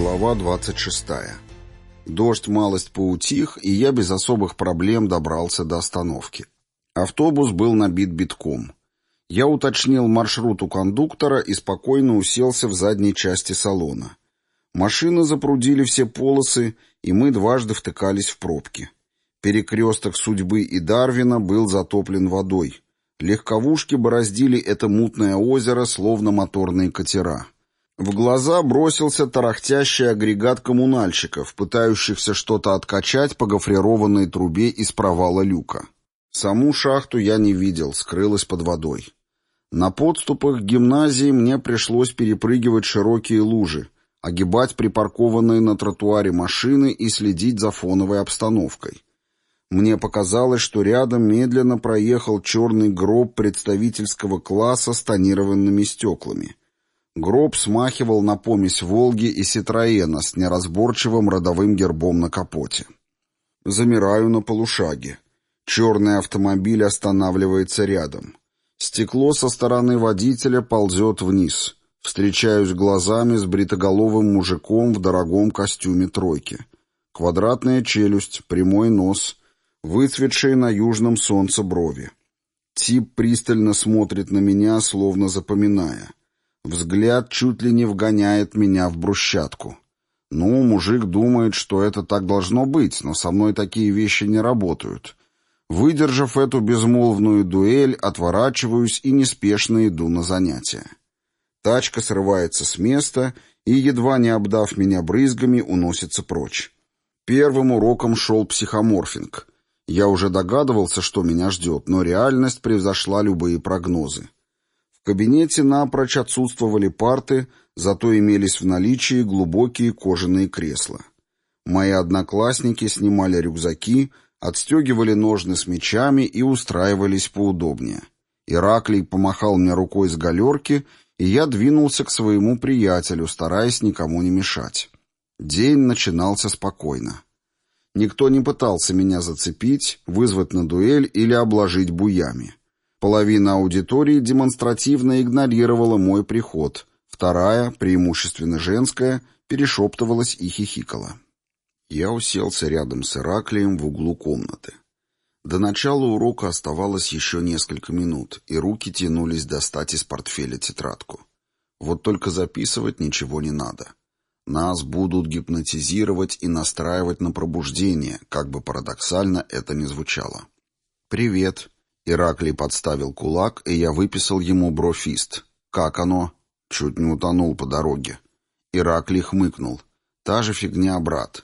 Глава 26. Дождь малость поутих, и я без особых проблем добрался до остановки. Автобус был набит битком. Я уточнил маршрут у кондуктора и спокойно уселся в задней части салона. Машины запрудили все полосы, и мы дважды втыкались в пробки. Перекресток Судьбы и Дарвина был затоплен водой. Легковушки бороздили это мутное озеро, словно моторные катера. В глаза бросился тарахтящий агрегат коммунальщиков, пытающихся что-то откачать по гофрированной трубе из провала люка. Саму шахту я не видел, скрылась под водой. На подступах к гимназии мне пришлось перепрыгивать широкие лужи, огибать припаркованные на тротуаре машины и следить за фоновой обстановкой. Мне показалось, что рядом медленно проехал черный гроб представительского класса с тонированными стеклами. Гроб смахивал на помесь «Волги» и «Ситроена» с неразборчивым родовым гербом на капоте. Замираю на полушаге. Черный автомобиль останавливается рядом. Стекло со стороны водителя ползет вниз. Встречаюсь глазами с бритоголовым мужиком в дорогом костюме тройки. Квадратная челюсть, прямой нос, выцветшие на южном солнце брови. Тип пристально смотрит на меня, словно запоминая. Взгляд чуть ли не вгоняет меня в брусчатку. Ну, мужик думает, что это так должно быть, но со мной такие вещи не работают. Выдержав эту безмолвную дуэль, отворачиваюсь и неспешно иду на занятия. Тачка срывается с места и, едва не обдав меня брызгами, уносится прочь. Первым уроком шел психоморфинг. Я уже догадывался, что меня ждет, но реальность превзошла любые прогнозы. В кабинете напрочь отсутствовали парты, зато имелись в наличии глубокие кожаные кресла. Мои одноклассники снимали рюкзаки, отстегивали ножны с мечами и устраивались поудобнее. Ираклий помахал мне рукой с галерки, и я двинулся к своему приятелю, стараясь никому не мешать. День начинался спокойно. Никто не пытался меня зацепить, вызвать на дуэль или обложить буями. Половина аудитории демонстративно игнорировала мой приход, вторая, преимущественно женская, перешептывалась и хихикала. Я уселся рядом с Ираклием в углу комнаты. До начала урока оставалось еще несколько минут, и руки тянулись достать из портфеля тетрадку. Вот только записывать ничего не надо. Нас будут гипнотизировать и настраивать на пробуждение, как бы парадоксально это ни звучало. «Привет». Ираклий подставил кулак, и я выписал ему брофист. «Как оно?» Чуть не утонул по дороге. Ираклий хмыкнул. «Та же фигня, брат».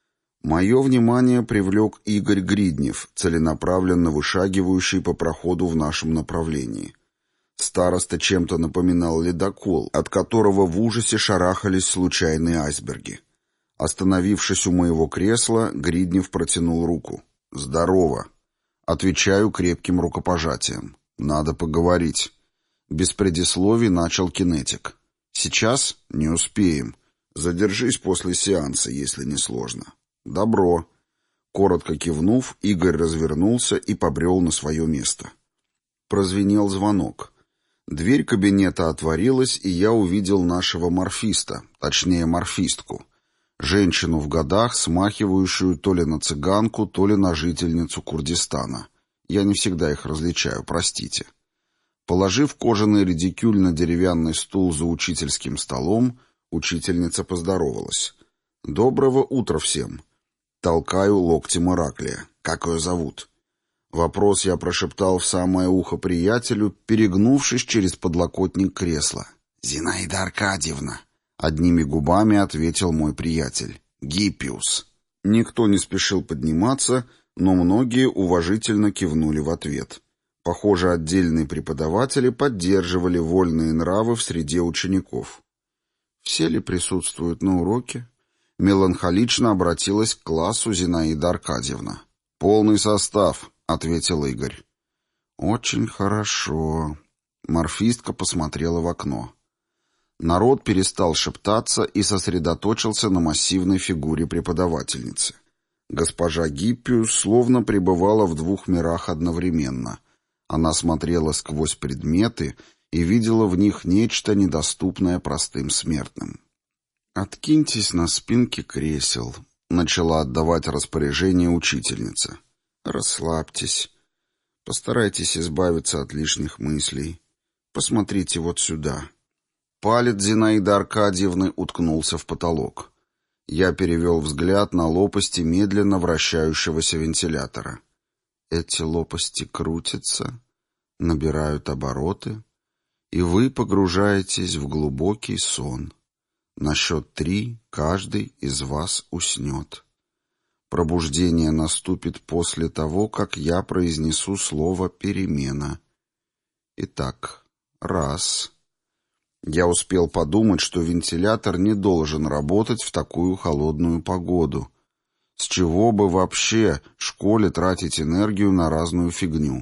Мое внимание привлек Игорь Гриднев, целенаправленно вышагивающий по проходу в нашем направлении. Староста чем-то напоминал ледокол, от которого в ужасе шарахались случайные айсберги. Остановившись у моего кресла, Гриднев протянул руку. «Здорово». Отвечаю крепким рукопожатием. «Надо поговорить». Без предисловий начал кинетик. «Сейчас? Не успеем. Задержись после сеанса, если не сложно». «Добро». Коротко кивнув, Игорь развернулся и побрел на свое место. Прозвенел звонок. Дверь кабинета отворилась, и я увидел нашего морфиста, точнее морфистку. Женщину в годах, смахивающую то ли на цыганку, то ли на жительницу Курдистана. Я не всегда их различаю, простите. Положив кожаный редикюль на деревянный стул за учительским столом, учительница поздоровалась. «Доброго утра всем!» Толкаю локтем Ираклия. «Как ее зовут?» Вопрос я прошептал в самое ухо приятелю, перегнувшись через подлокотник кресла. «Зинаида Аркадьевна!» Одними губами ответил мой приятель. «Гиппиус». Никто не спешил подниматься, но многие уважительно кивнули в ответ. Похоже, отдельные преподаватели поддерживали вольные нравы в среде учеников. «Все ли присутствуют на уроке?» Меланхолично обратилась к классу Зинаида Аркадьевна. «Полный состав», — ответил Игорь. «Очень хорошо». Морфистка посмотрела в окно. Народ перестал шептаться и сосредоточился на массивной фигуре преподавательницы. Госпожа Гиппиус словно пребывала в двух мирах одновременно. Она смотрела сквозь предметы и видела в них нечто недоступное простым смертным. «Откиньтесь на спинки кресел», — начала отдавать распоряжение учительница. «Расслабьтесь. Постарайтесь избавиться от лишних мыслей. Посмотрите вот сюда». Палец Зинаиды Аркадьевны уткнулся в потолок. Я перевел взгляд на лопасти медленно вращающегося вентилятора. Эти лопасти крутятся, набирают обороты, и вы погружаетесь в глубокий сон. На счет 3 каждый из вас уснет. Пробуждение наступит после того, как я произнесу слово «перемена». Итак, 1. Я успел подумать, что вентилятор не должен работать в такую холодную погоду. С чего бы вообще школе тратить энергию на разную фигню?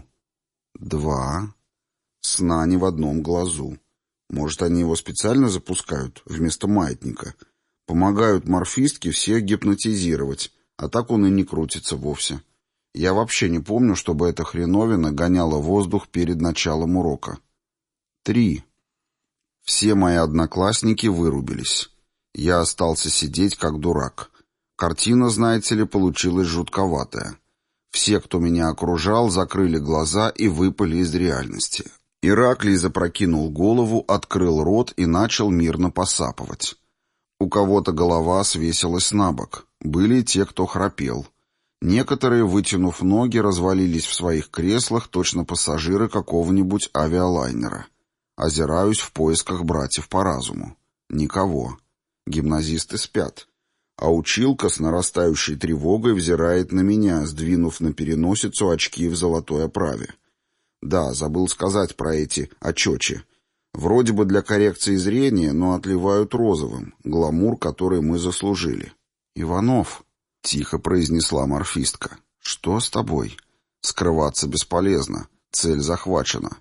2. Сна не в одном глазу. Может, они его специально запускают вместо маятника? Помогают морфистке всех гипнотизировать, а так он и не крутится вовсе. Я вообще не помню, чтобы эта хреновина гоняла воздух перед началом урока. 3. Все мои одноклассники вырубились. Я остался сидеть как дурак. Картина, знаете ли, получилась жутковатая. Все, кто меня окружал, закрыли глаза и выпали из реальности. Ираклий запрокинул голову, открыл рот и начал мирно посапывать. У кого-то голова свесилась на бок. Были те, кто храпел. Некоторые, вытянув ноги, развалились в своих креслах, точно пассажиры какого-нибудь авиалайнера. Озираюсь в поисках братьев по разуму. Никого. Гимназисты спят. А училка с нарастающей тревогой взирает на меня, сдвинув на переносицу очки в золотой оправе. Да, забыл сказать про эти очечи. Вроде бы для коррекции зрения, но отливают розовым. Гламур, который мы заслужили. «Иванов», — тихо произнесла морфистка, — «что с тобой? Скрываться бесполезно. Цель захвачена».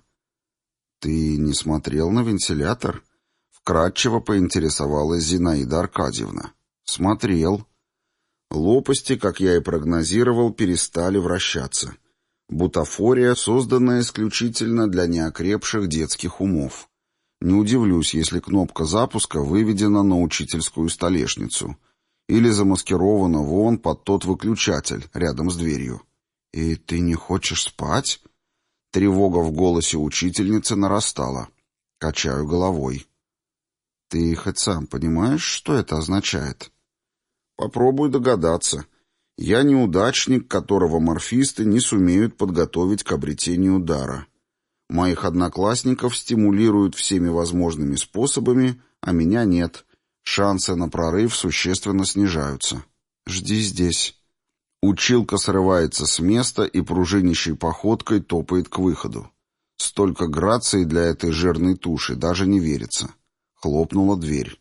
«Ты не смотрел на вентилятор?» — вкратчиво поинтересовалась Зинаида Аркадьевна. «Смотрел». Лопасти, как я и прогнозировал, перестали вращаться. Бутафория, созданная исключительно для неокрепших детских умов. Не удивлюсь, если кнопка запуска выведена на учительскую столешницу или замаскирована вон под тот выключатель рядом с дверью. «И ты не хочешь спать?» Тревога в голосе учительницы нарастала. Качаю головой. «Ты хоть сам понимаешь, что это означает?» «Попробуй догадаться. Я неудачник, которого морфисты не сумеют подготовить к обретению дара. Моих одноклассников стимулируют всеми возможными способами, а меня нет. Шансы на прорыв существенно снижаются. Жди здесь». Училка срывается с места и пружинищей походкой топает к выходу. Столько грации для этой жирной туши даже не верится. Хлопнула дверь.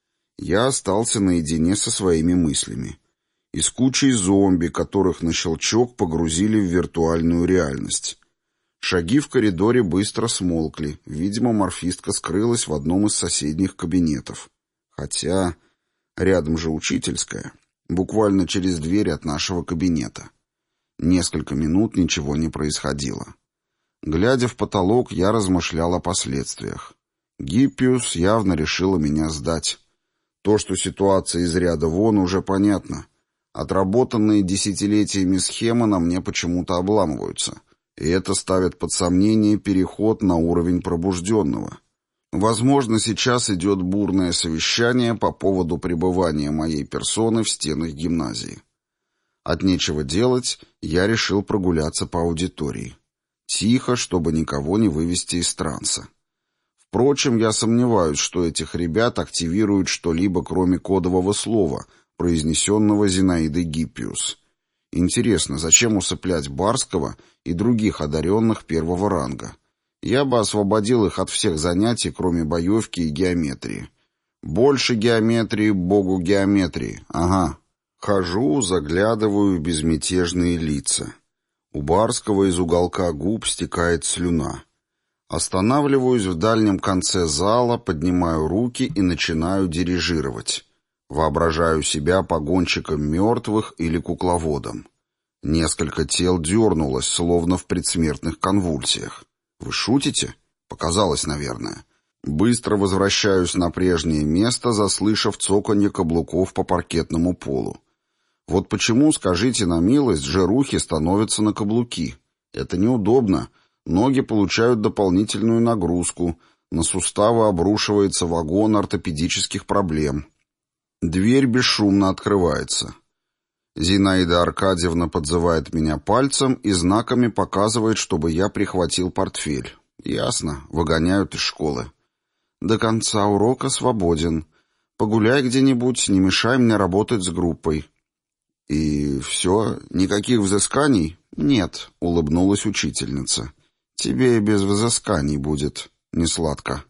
Я остался наедине со своими мыслями. И с кучей зомби, которых на щелчок погрузили в виртуальную реальность. Шаги в коридоре быстро смолкли. Видимо, морфистка скрылась в одном из соседних кабинетов. Хотя рядом же учительская. Буквально через дверь от нашего кабинета. Несколько минут ничего не происходило. Глядя в потолок, я размышлял о последствиях. Гиппиус явно решила меня сдать. То, что ситуация из ряда вон, уже понятно. Отработанные десятилетиями схемы на мне почему-то обламываются. И это ставит под сомнение переход на уровень пробужденного. Возможно, сейчас идет бурное совещание по поводу пребывания моей персоны в стенах гимназии. От нечего делать, я решил прогуляться по аудитории. Тихо, чтобы никого не вывести из транса. Впрочем, я сомневаюсь, что этих ребят активируют что-либо, кроме кодового слова, произнесенного Зинаидой Гиппиус. Интересно, зачем усыплять Барского и других одаренных первого ранга? Я бы освободил их от всех занятий, кроме боевки и геометрии. Больше геометрии, богу геометрии. Ага. Хожу, заглядываю в безмятежные лица. У Барского из уголка губ стекает слюна. Останавливаюсь в дальнем конце зала, поднимаю руки и начинаю дирижировать. Воображаю себя погонщиком мертвых или кукловодом. Несколько тел дернулось, словно в предсмертных конвульсиях. Вы шутите? Показалось, наверное. Быстро возвращаюсь на прежнее место, заслышав цоканье каблуков по паркетному полу. Вот почему, скажите на милость, жирухи становятся на каблуки. Это неудобно. Ноги получают дополнительную нагрузку. На суставы обрушивается вагон ортопедических проблем. Дверь бесшумно открывается. Зинаида Аркадьевна подзывает меня пальцем и знаками показывает, чтобы я прихватил портфель. Ясно, выгоняют из школы. До конца урока свободен. Погуляй где-нибудь, не мешай мне работать с группой. И все, никаких взысканий? Нет, улыбнулась учительница. Тебе и без взысканий будет несладко.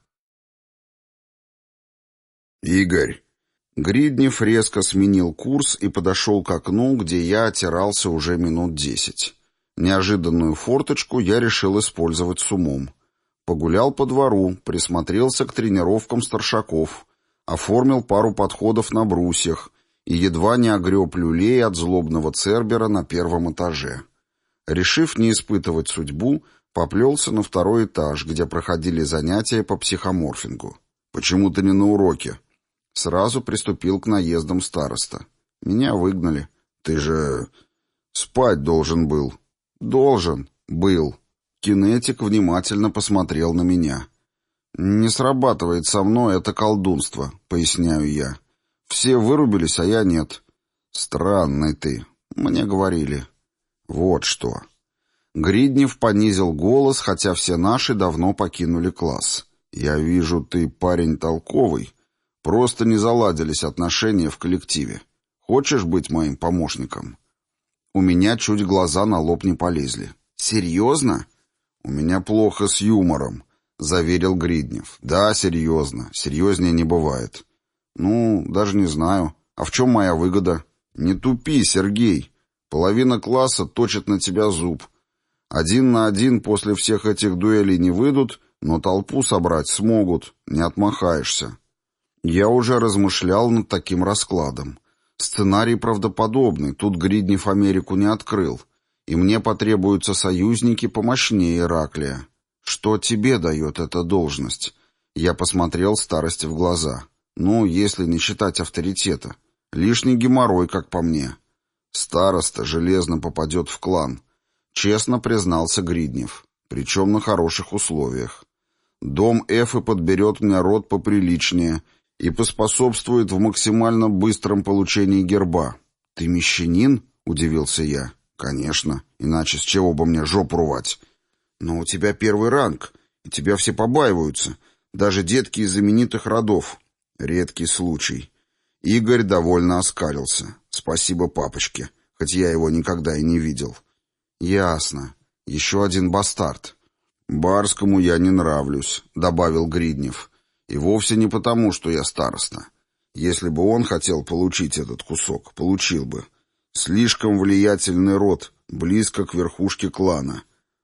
Игорь. Гриднев резко сменил курс и подошел к окну, где я отирался уже минут 10. Неожиданную форточку я решил использовать с умом. Погулял по двору, присмотрелся к тренировкам старшаков, оформил пару подходов на брусьях и едва не огреб люлей от злобного цербера на первом этаже. Решив не испытывать судьбу, поплелся на второй этаж, где проходили занятия по психоморфингу. «Почему ты не на уроке?» Сразу приступил к наездам староста. «Меня выгнали. Ты же спать должен был». «Должен. Был». Кинетик внимательно посмотрел на меня. «Не срабатывает со мной это колдунство», — поясняю я. «Все вырубились, а я нет». «Странный ты. Мне говорили». «Вот что». Гриднев понизил голос, хотя все наши давно покинули класс. «Я вижу, ты парень толковый. Просто не заладились отношения в коллективе. Хочешь быть моим помощником?» У меня чуть глаза на лоб не полезли. «Серьезно?» «У меня плохо с юмором», — заверил Гриднев. «Да, серьезно. Серьезнее не бывает». «Ну, даже не знаю. А в чем моя выгода?» «Не тупи, Сергей. Половина класса точит на тебя зуб. 1 на 1 после всех этих дуэлей не выйдут, но толпу собрать смогут. Не отмахаешься». Я уже размышлял над таким раскладом. Сценарий правдоподобный, тут Гриднев Америку не открыл. И мне потребуются союзники помощнее Ираклия. Что тебе дает эта должность? Я посмотрел старости в глаза. Ну, если не считать авторитета. Лишний геморрой, как по мне. Староста железно попадет в клан. Честно признался Гриднев. Причем на хороших условиях. Дом Эфы подберет мне род поприличнее и поспособствует в максимально быстром получении герба. «Ты мещанин?» — удивился я. «Конечно, иначе с чего бы мне жопу рвать? Но у тебя первый ранг, и тебя все побаиваются, даже детки из знаменитых родов. Редкий случай». Игорь довольно оскалился. «Спасибо папочке, хоть я его никогда и не видел». «Ясно. Еще один бастард». «Барскому я не нравлюсь», — добавил Гриднев. «И вовсе не потому, что я староста. Если бы он хотел получить этот кусок, получил бы. Слишком влиятельный род, близко к верхушке клана.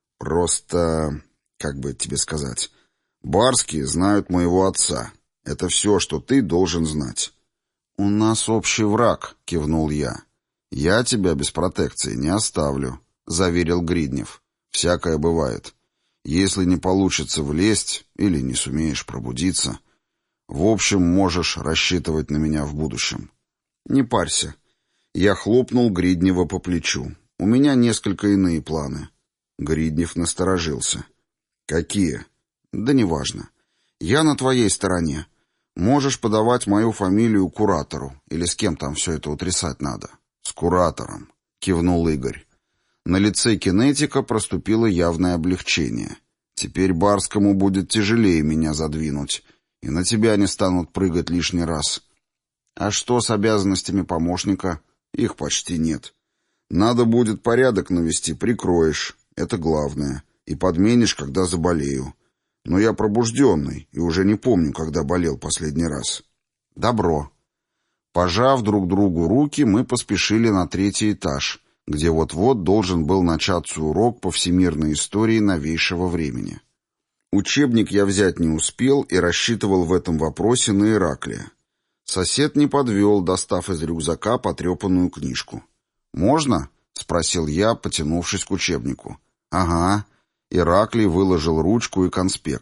Просто, как бы тебе сказать, барские знают моего отца. Это все, что ты должен знать». «У нас общий враг», — кивнул я. «Я тебя без протекции не оставлю», — заверил Гриднев. «Всякое бывает. Если не получится влезть или не сумеешь пробудиться, в общем, можешь рассчитывать на меня в будущем. Не парься». Я хлопнул Гриднева по плечу. «У меня несколько иные планы». Гриднев насторожился. «Какие?» «Да неважно. Я на твоей стороне. Можешь подавать мою фамилию куратору, или с кем там все это утрясать надо». «С куратором», — кивнул Игорь. На лице кинетика проступило явное облегчение. «Теперь Барскому будет тяжелее меня задвинуть, и на тебя не станут прыгать лишний раз». «А что с обязанностями помощника?» «Их почти нет. Надо будет порядок навести, прикроешь, это главное, и подменишь, когда заболею. Но я пробужденный и уже не помню, когда болел последний раз». «Добро». Пожав друг другу руки, мы поспешили на 3-й этаж, где вот-вот должен был начаться урок по всемирной истории новейшего времени. Учебник я взять не успел и рассчитывал в этом вопросе на Ираклия. Сосед не подвел, достав из рюкзака потрепанную книжку. «Можно?» — спросил я, потянувшись к учебнику. «Ага». Ираклий выложил ручку и конспект.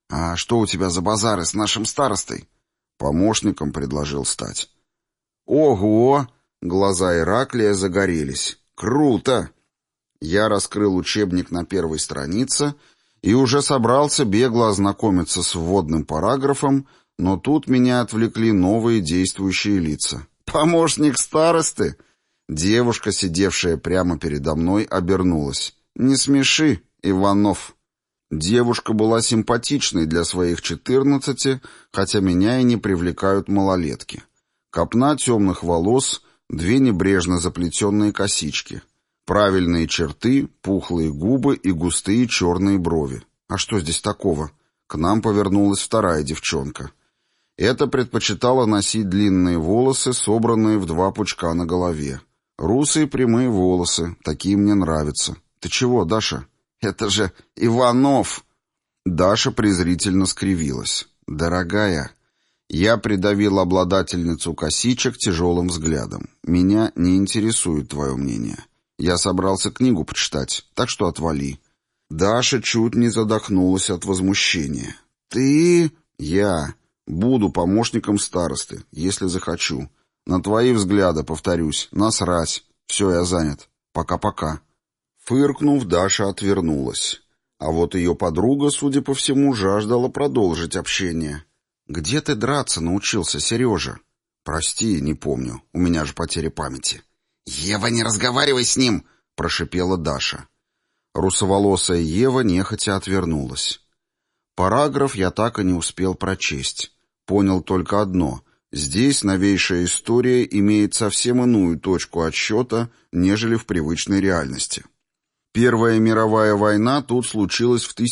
«А что у тебя за базары с нашим старостой?» «Помощником предложил стать». «Ого!» — глаза Ираклия загорелись. «Круто!» Я раскрыл учебник на первой странице и уже собрался бегло ознакомиться с вводным параграфом, но тут меня отвлекли новые действующие лица. «Помощник старосты?» Девушка, сидевшая прямо передо мной, обернулась. «Не смеши, Иванов». Девушка была симпатичной для своих 14, хотя меня и не привлекают малолетки. Копна темных волос, 2 небрежно заплетенные косички. Правильные черты, пухлые губы и густые черные брови. А что здесь такого? К нам повернулась вторая девчонка. Эта предпочитала носить длинные волосы, собранные в 2 пучка на голове. Русые прямые волосы, такие мне нравятся. Ты чего, Даша? Это же Иванов! Даша презрительно скривилась. Дорогая, я придавил обладательницу косичек тяжелым взглядом. Меня не интересует твое мнение. Я собрался книгу почитать, так что отвали. Даша чуть не задохнулась от возмущения. Ты... Я буду помощником старосты, если захочу. На твои взгляды, повторюсь, насрать. Все, я занят. Пока-пока. Фыркнув, Даша отвернулась. А вот ее подруга, судя по всему, жаждала продолжить общение. «Где ты драться научился, Сережа?» «Прости, не помню. У меня же потеря памяти». «Ева, не разговаривай с ним!» — прошипела Даша. Русоволосая Ева нехотя отвернулась. Параграф я так и не успел прочесть. Понял только одно. Здесь новейшая история имеет совсем иную точку отсчета, нежели в привычной реальности. Первая мировая война тут случилась в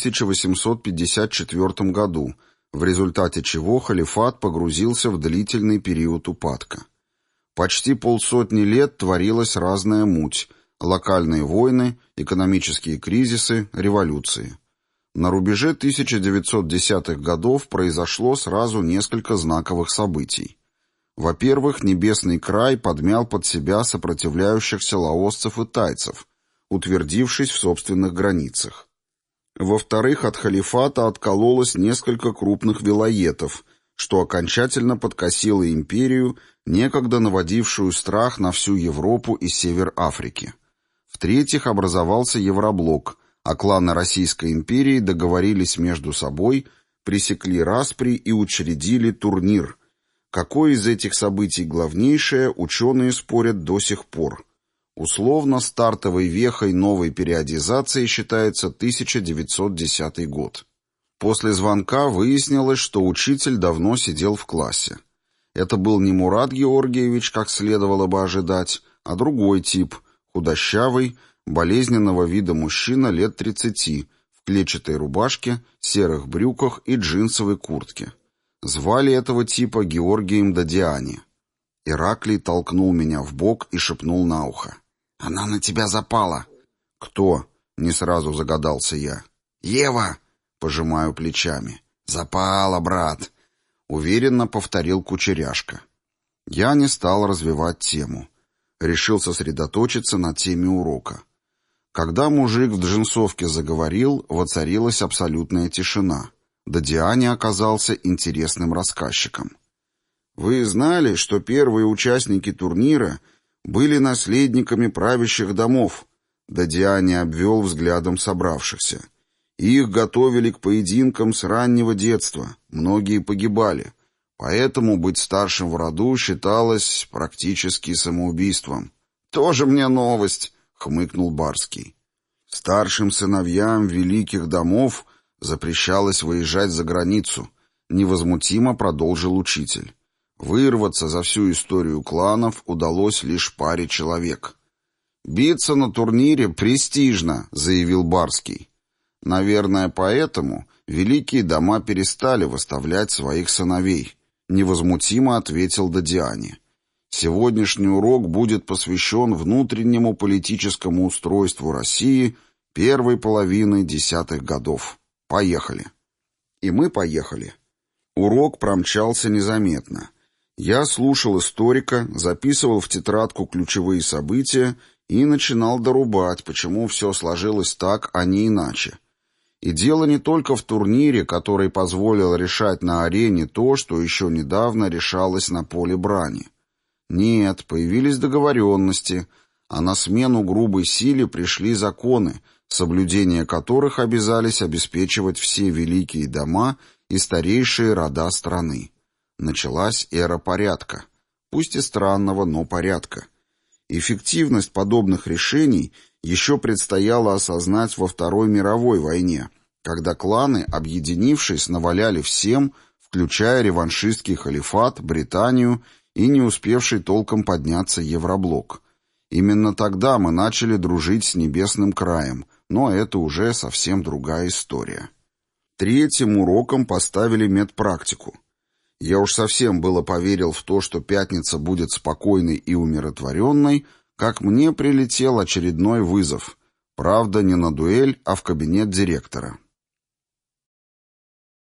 1854 году, в результате чего халифат погрузился в длительный период упадка. Почти 50 лет творилась разная муть, локальные войны, экономические кризисы, революции. На рубеже 1910-х годов произошло сразу несколько знаковых событий. Во-первых, Небесный край подмял под себя сопротивляющихся лаосцев и тайцев, утвердившись в собственных границах. Во-вторых, от халифата откололось несколько крупных вилаетов, что окончательно подкосило империю, некогда наводившую страх на всю Европу и север Африки. В-третьих, образовался Евроблок, а кланы Российской империи договорились между собой, пресекли распри и учредили турнир. Какое из этих событий главнейшее, ученые спорят до сих пор. Условно, стартовой вехой новой периодизации считается 1910 год. После звонка выяснилось, что учитель давно сидел в классе. Это был не Мурат Георгиевич, как следовало бы ожидать, а другой тип, худощавый, болезненного вида мужчина лет 30, в клетчатой рубашке, серых брюках и джинсовой куртке. Звали этого типа Георгием Дадиани. Ираклий толкнул меня в бок и шепнул на ухо. «Она на тебя запала». «Кто?» — не сразу загадался я. «Ева!» — пожимаю плечами. «Запала, брат!» — уверенно повторил Кучеряшка. Я не стал развивать тему. Решил сосредоточиться на теме урока. Когда мужик в джинсовке заговорил, воцарилась абсолютная тишина. Дадиани оказался интересным рассказчиком. «Вы знали, что первые участники турнира были наследниками правящих домов?» Дадиани обвел взглядом собравшихся. «Их готовили к поединкам с раннего детства, многие погибали, поэтому быть старшим в роду считалось практически самоубийством». «Тоже мне новость», — хмыкнул Барский. «Старшим сыновьям великих домов запрещалось выезжать за границу», — невозмутимо продолжил учитель. Вырваться за всю историю кланов удалось лишь паре человек. «Биться на турнире престижно», — заявил Барский. «Наверное, поэтому великие дома перестали выставлять своих сыновей», — невозмутимо ответил Дадиани. «Сегодняшний урок будет посвящен внутреннему политическому устройству России первой половины 10-х годов. Поехали». И мы поехали. Урок промчался незаметно. Я слушал историка, записывал в тетрадку ключевые события и начинал дорубать, почему все сложилось так, а не иначе. И дело не только в турнире, который позволил решать на арене то, что еще недавно решалось на поле брани. Нет, появились договоренности, а на смену грубой силе пришли законы, соблюдение которых обязались обеспечивать все великие дома и старейшие рода страны. Началась эра порядка. Пусть и странного, но порядка. Эффективность подобных решений еще предстояло осознать во Второй мировой войне, когда кланы, объединившись, наваляли всем, включая реваншистский халифат, Британию и не успевший толком подняться Евроблок. Именно тогда мы начали дружить с Небесным краем, но это уже совсем другая история. Третьим уроком поставили медпрактику. Я уж совсем было поверил в то, что пятница будет спокойной и умиротворенной, как мне прилетел очередной вызов. Правда, не на дуэль, а в кабинет директора.